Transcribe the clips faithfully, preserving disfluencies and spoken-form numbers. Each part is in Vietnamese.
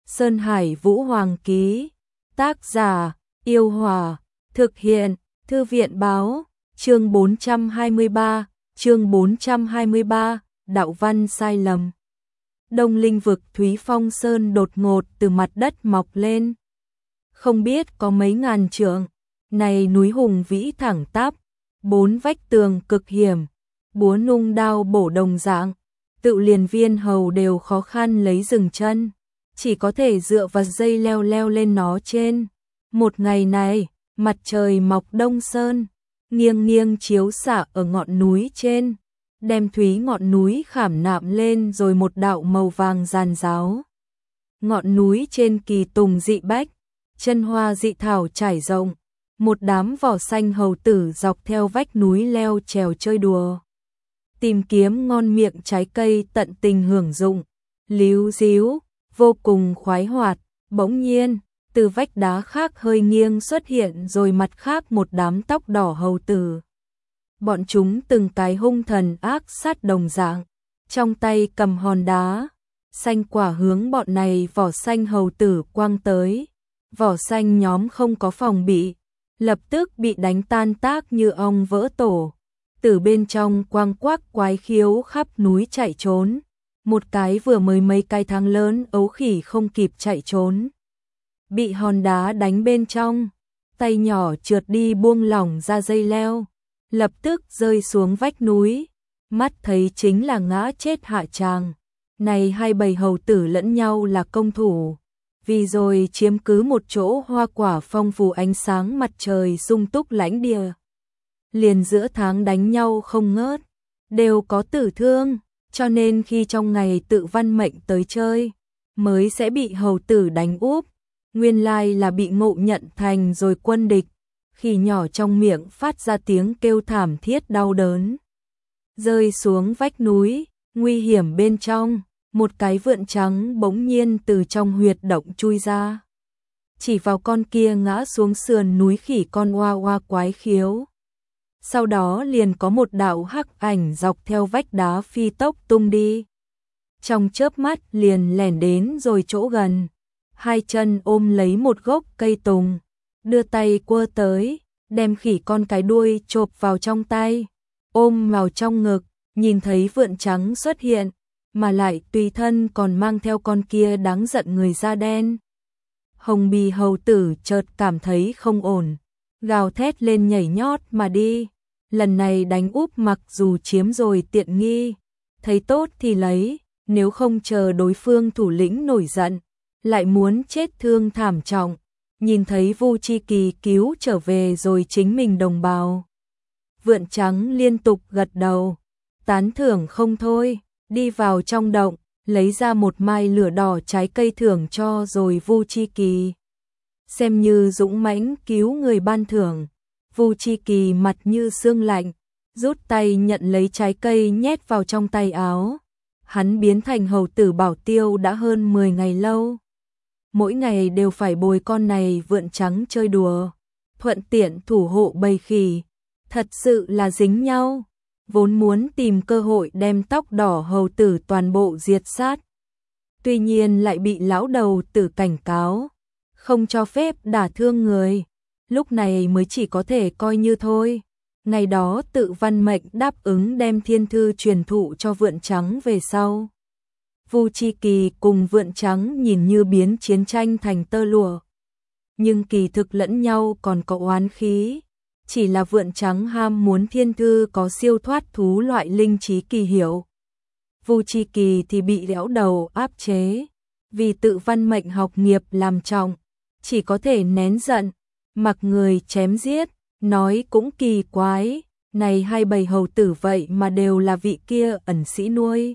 Sơn Hải Vũ Hoàng ký. Tác giả: Yêu Hòa. Thực hiện: Thư viện báo. Chương bốn trăm hai mươi ba. Chương bốn trăm hai mươi ba. Đạo văn sai lầm. Đông Linh vực Thúy Phong Sơn đột ngột từ mặt đất mọc lên. Không biết có mấy ngàn trượng. Này núi hùng vĩ thẳng tắp, bốn vách tường cực hiểm, búa nung đao bổ đồng dạng, tự liền Viên Hầu đều khó khăn lấy dừng chân, chỉ có thể dựa vào dây leo leo lên nó trên. Một ngày này, mặt trời mọc đông sơn, nghiêng nghiêng chiếu xạ ở ngọn núi trên, đem thúy ngọn núi khảm nạm lên rồi một đạo màu vàng ràn ráo. Ngọn núi trên kỳ tùng dị bách, chân hoa dị thảo trải rộng, một đám vỏ xanh hầu tử dọc theo vách núi leo trèo chơi đùa, tìm kiếm ngon miệng trái cây tận tình hưởng dụng, líu díu, vô cùng khoái hoạt. Bỗng nhiên, từ vách đá khác hơi nghiêng xuất hiện rồi mặt khác một đám tóc đỏ hầu tử. Bọn chúng từng cái hung thần ác sát đồng dạng, trong tay cầm hòn đá, xanh quả hướng bọn này vỏ xanh hầu tử quăng tới. Vỏ xanh nhóm không có phòng bị, lập tức bị đánh tan tác như ong vỡ tổ. Từ bên trong quang quác quái khiếu khắp núi chạy trốn. Một cái vừa mới mấy cái tháng lớn ấu khỉ không kịp chạy trốn, bị hòn đá đánh bên trong, tay nhỏ trượt đi buông lỏng ra dây leo, lập tức rơi xuống vách núi, mắt thấy chính là ngã chết hạ tràng. Này hai bầy hầu tử lẫn nhau là công thủ, vì rồi chiếm cứ một chỗ hoa quả phong phú ánh sáng mặt trời sung túc lãnh địa. Liền giữa tháng đánh nhau không ngớt, đều có tử thương, cho nên khi trong ngày tự văn mệnh tới chơi, mới sẽ bị hầu tử đánh úp. Nguyên lai là bị ngộ nhận thành rồi quân địch, khi nhỏ trong miệng phát ra tiếng kêu thảm thiết đau đớn. Rơi xuống vách núi, nguy hiểm bên trong. Một cái vượn trắng bỗng nhiên từ trong huyệt động chui ra, chỉ vào con kia ngã xuống sườn núi khỉ con oa oa quái khiếu. Sau đó liền có một đạo hắc ảnh dọc theo vách đá phi tốc tung đi. Trong chớp mắt liền lẻn đến rồi chỗ gần, hai chân ôm lấy một gốc cây tùng, đưa tay quơ tới, đem khỉ con cái đuôi chộp vào trong tay, ôm vào trong ngực. Nhìn thấy vượn trắng xuất hiện, mà lại tùy thân còn mang theo con kia đáng giận người da đen. Hồng bì hầu tử chợt cảm thấy không ổn, gào thét lên nhảy nhót mà đi. Lần này đánh úp mặc dù chiếm rồi tiện nghi, thấy tốt thì lấy, nếu không chờ đối phương thủ lĩnh nổi giận, lại muốn chết thương thảm trọng. Nhìn thấy Vu Chi Kỳ cứu trở về rồi chính mình đồng bào, vượn trắng liên tục gật đầu, tán thưởng không thôi. Đi vào trong động, lấy ra một mai lửa đỏ trái cây thưởng cho rồi Vu Chi Kỳ, xem như dũng mãnh cứu người ban thưởng. Vu Chi Kỳ mặt như xương lạnh, rút tay nhận lấy trái cây nhét vào trong tay áo. Hắn biến thành hầu tử bảo tiêu đã hơn mười ngày lâu, mỗi ngày đều phải bồi con này vượn trắng chơi đùa, thuận tiện thủ hộ bầy khỉ, thật sự là dính nhau. Vốn muốn tìm cơ hội đem tóc đỏ hầu tử toàn bộ diệt sát, tuy nhiên lại bị lão đầu tử cảnh cáo, không cho phép đả thương người, lúc này mới chỉ có thể coi như thôi. Ngày đó tự văn mệnh đáp ứng đem thiên thư truyền thụ cho vượn trắng về sau. Vu Chi Kỳ cùng vượn trắng nhìn như biến chiến tranh thành tơ lụa, nhưng kỳ thực lẫn nhau còn có oán khí. Chỉ là vượn trắng ham muốn thiên thư có siêu thoát thú loại linh trí kỳ hiệu. Vu Chi Kỳ thì bị lão đầu áp chế, vì tự văn mệnh học nghiệp làm trọng, chỉ có thể nén giận, mặc người chém giết. Nói cũng kỳ quái, này hai bầy hầu tử vậy mà đều là vị kia ẩn sĩ nuôi.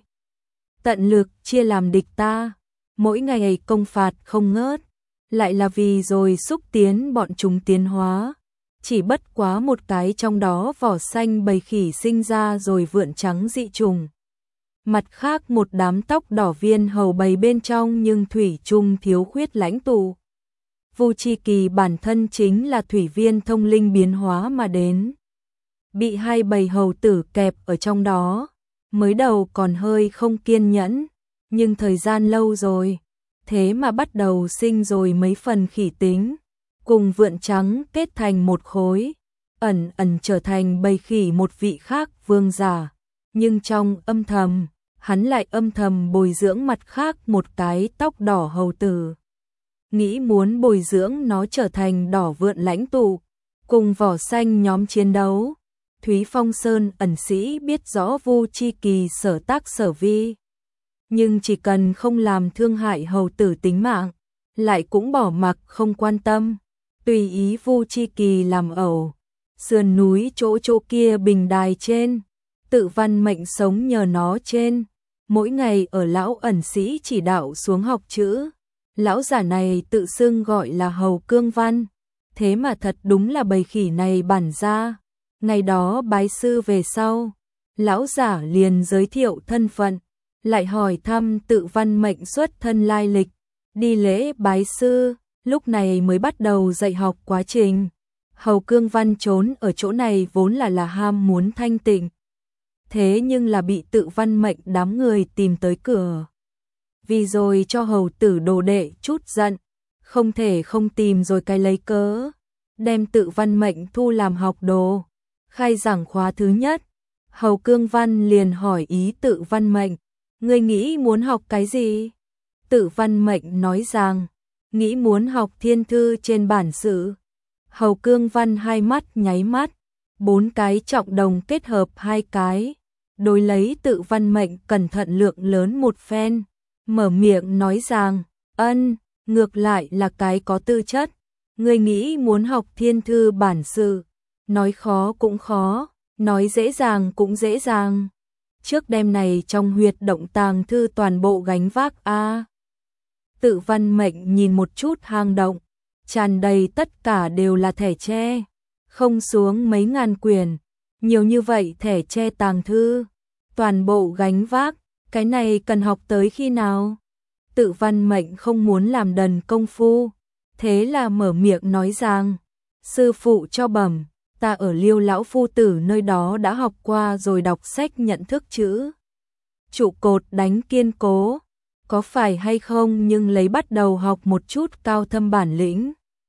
Tận lực chia làm địch ta, mỗi ngày công phạt không ngớt, lại là vì rồi xúc tiến bọn chúng tiến hóa. Chỉ bất quá một cái trong đó vỏ xanh bầy khỉ sinh ra rồi vượn trắng dị trùng. Mặt khác một đám tóc đỏ viên hầu bầy bên trong nhưng thủy chung thiếu khuyết lãnh tụ. Vu Chi Kỳ bản thân chính là thủy viên thông linh biến hóa mà đến. Bị hai bầy hầu tử kẹp ở trong đó, mới đầu còn hơi không kiên nhẫn, nhưng thời gian lâu rồi, thế mà bắt đầu sinh rồi mấy phần khỉ tính, cùng vượn trắng kết thành một khối, ẩn ẩn trở thành bầy khỉ một vị khác vương giả, nhưng trong âm thầm, hắn lại âm thầm bồi dưỡng mặt khác một cái tóc đỏ hầu tử. Nghĩ muốn bồi dưỡng nó trở thành đỏ vượn lãnh tụ, cùng vỏ xanh nhóm chiến đấu. Thúy Phong Sơn ẩn sĩ biết rõ Vu Chi Kỳ sở tác sở vi, nhưng chỉ cần không làm thương hại hầu tử tính mạng, lại cũng bỏ mặc không quan tâm, tùy ý Vu Chi Kỳ làm ẩu. Sườn núi chỗ chỗ kia bình đài trên, Tự Văn Mệnh sống nhờ nó trên, mỗi ngày ở lão ẩn sĩ chỉ đạo xuống học chữ. Lão giả này tự xưng gọi là Hầu Cương Văn, thế mà thật đúng là bầy khỉ này bản ra. Ngày đó bái sư về sau, lão giả liền giới thiệu thân phận, lại hỏi thăm Tự Văn Mệnh xuất thân lai lịch, đi lễ bái sư, lúc này mới bắt đầu dạy học quá trình. Hầu Cương Văn trốn ở chỗ này vốn là là ham muốn thanh tịnh, thế nhưng là bị Tự Văn Mệnh đám người tìm tới cửa. Vì rồi cho hầu tử đồ đệ chút giận, không thể không tìm rồi cái lấy cớ, đem Tự Văn Mệnh thu làm học đồ. Khai giảng khóa thứ nhất, Hầu Cương Văn liền hỏi ý Tự Văn Mệnh, ngươi nghĩ muốn học cái gì? Tự Văn Mệnh nói rằng, nghĩ muốn học thiên thư trên bản sử. Hầu Cương Văn hai mắt nháy mắt, bốn cái trọng đồng kết hợp hai cái, đối lấy Tự Văn Mệnh cẩn thận lượng lớn một phen, mở miệng nói rằng, ân, ngược lại là cái có tư chất, ngươi nghĩ muốn học thiên thư bản sự, nói khó cũng khó, nói dễ dàng cũng dễ dàng. Trước đêm này trong huyệt động tàng thư toàn bộ gánh vác a. Tự Văn Mệnh nhìn một chút hang động, tràn đầy tất cả đều là thẻ tre, không xuống mấy ngàn quyển, nhiều như vậy thẻ tre tàng thư, toàn bộ gánh vác, cái này cần học tới khi nào? Tự Văn Mệnh không muốn làm đần công phu, thế là mở miệng nói rằng, sư phụ cho bẩm, ta ở Liêu lão phu tử nơi đó đã học qua rồi, đọc sách nhận thức chữ trụ cột đánh kiên cố, có phải hay không, nhưng lấy bắt đầu học một chút cao thâm bản lĩnh.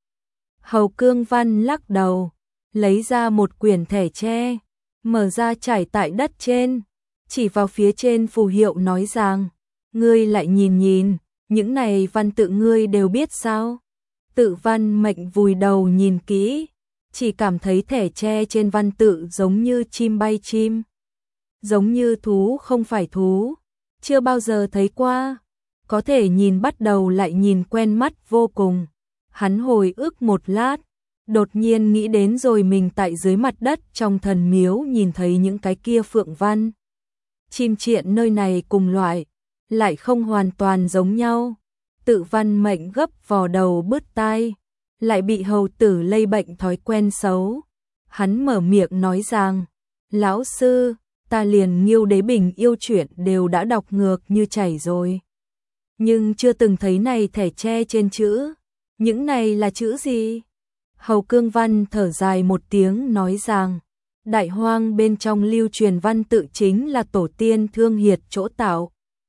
Hầu Cương Văn lắc đầu, lấy ra một quyển thẻ tre, mở ra trải tại đất trên, chỉ vào phía trên phù hiệu nói rằng, ngươi lại nhìn nhìn, những này văn tự ngươi đều biết sao? Tự Văn Mệnh vùi đầu nhìn kỹ, chỉ cảm thấy thẻ tre trên văn tự giống như chim bay chim, giống như thú không phải thú, chưa bao giờ thấy qua, có thể nhìn bắt đầu lại nhìn quen mắt vô cùng. Hắn hồi ức một lát, đột nhiên nghĩ đến rồi mình tại dưới mặt đất trong thần miếu nhìn thấy những cái kia phượng văn. Chim triện nơi này cùng loại, lại không hoàn toàn giống nhau. Tự Văn Mệnh gấp vò đầu bứt tai, lại bị hầu tử lây bệnh thói quen xấu. Hắn mở miệng nói rằng, lão sư, ta liền Nghiêu Đế Bình yêu truyện đều đã đọc ngược như chảy rồi, nhưng chưa từng thấy này thẻ tre trên chữ. Những này là chữ gì? Hầu Cương Văn thở dài một tiếng nói rằng, đại hoang bên trong lưu truyền văn tự chính là tổ tiên thương hiệt chỗ tạo.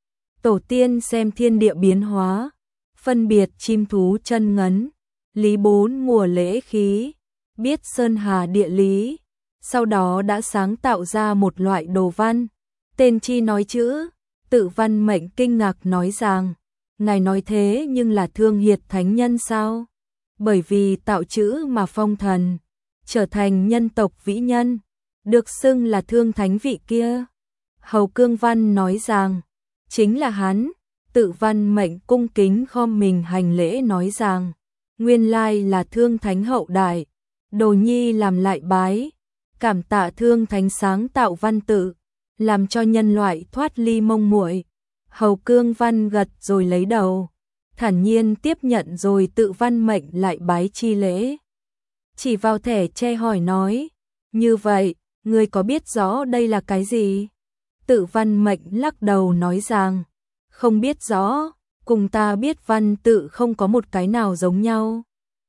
Tổ tiên xem thiên địa biến hóa, phân biệt chim thú chân ngấn, lý bốn mùa lễ khí, biết sơn hà địa lý, sau đó đã sáng tạo ra một loại đồ văn, tên chi nói chữ. Tự Văn Mệnh kinh ngạc nói rằng, ngài nói thế nhưng là thương hiệt thánh nhân sao? Bởi vì tạo chữ mà phong thần, trở thành nhân tộc vĩ nhân, được xưng là thương thánh vị kia. Hầu Cương Văn nói rằng, chính là hắn. Tự Văn Mệnh cung kính khom mình hành lễ nói rằng, nguyên lai là thương thánh hậu đại, đồ nhi làm lại bái, cảm tạ thương thánh sáng tạo văn tự, làm cho nhân loại thoát ly mông muội. Hầu Cương Văn gật rồi lấy đầu, thản nhiên tiếp nhận rồi Tự Văn Mệnh lại bái chi lễ. Chỉ vào thẻ tre hỏi nói, như vậy, ngươi có biết rõ đây là cái gì? Tự Văn Mệnh lắc đầu nói rằng, không biết rõ, cùng ta biết văn tự không có một cái nào giống nhau.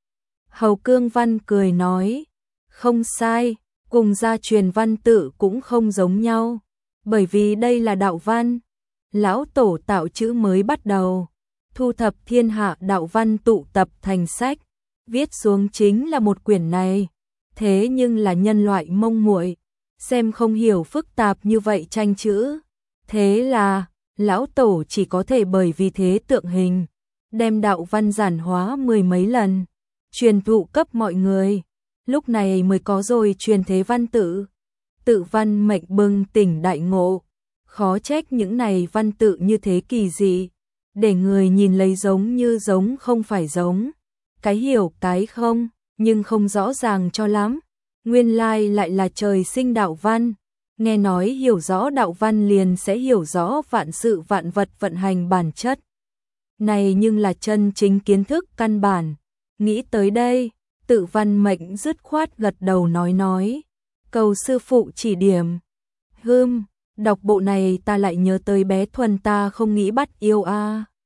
Hầu Cương Văn cười nói, không sai, cùng gia truyền văn tự cũng không giống nhau, bởi vì đây là đạo văn. Lão tổ tạo chữ mới bắt đầu, thu thập thiên hạ đạo văn tụ tập thành sách, viết xuống chính là một quyển này. Thế nhưng là nhân loại mông muội, xem không hiểu phức tạp như vậy tranh chữ. Thế là, lão tổ chỉ có thể bởi vì thế tượng hình, đem đạo văn giản hóa mười mấy lần, truyền thụ cấp mọi người. Lúc này mới có rồi truyền thế văn tự. Tự văn mệnh bừng tỉnh đại ngộ. Khó trách những này văn tự như thế kỳ dị, để người nhìn lấy giống như giống không phải giống. Cái hiểu cái không, nhưng không rõ ràng cho lắm. Nguyên lai lại là trời sinh đạo văn. Nghe nói hiểu rõ đạo văn liền sẽ hiểu rõ vạn sự vạn vật vận hành bản chất. Này nhưng là chân chính kiến thức căn bản. Nghĩ tới đây, Tự văn mệnh dứt khoát gật đầu nói nói. Cầu sư phụ chỉ điểm. Hưm, đọc bộ này ta lại nhớ tới bé Thuần ta không nghĩ bắt yêu a.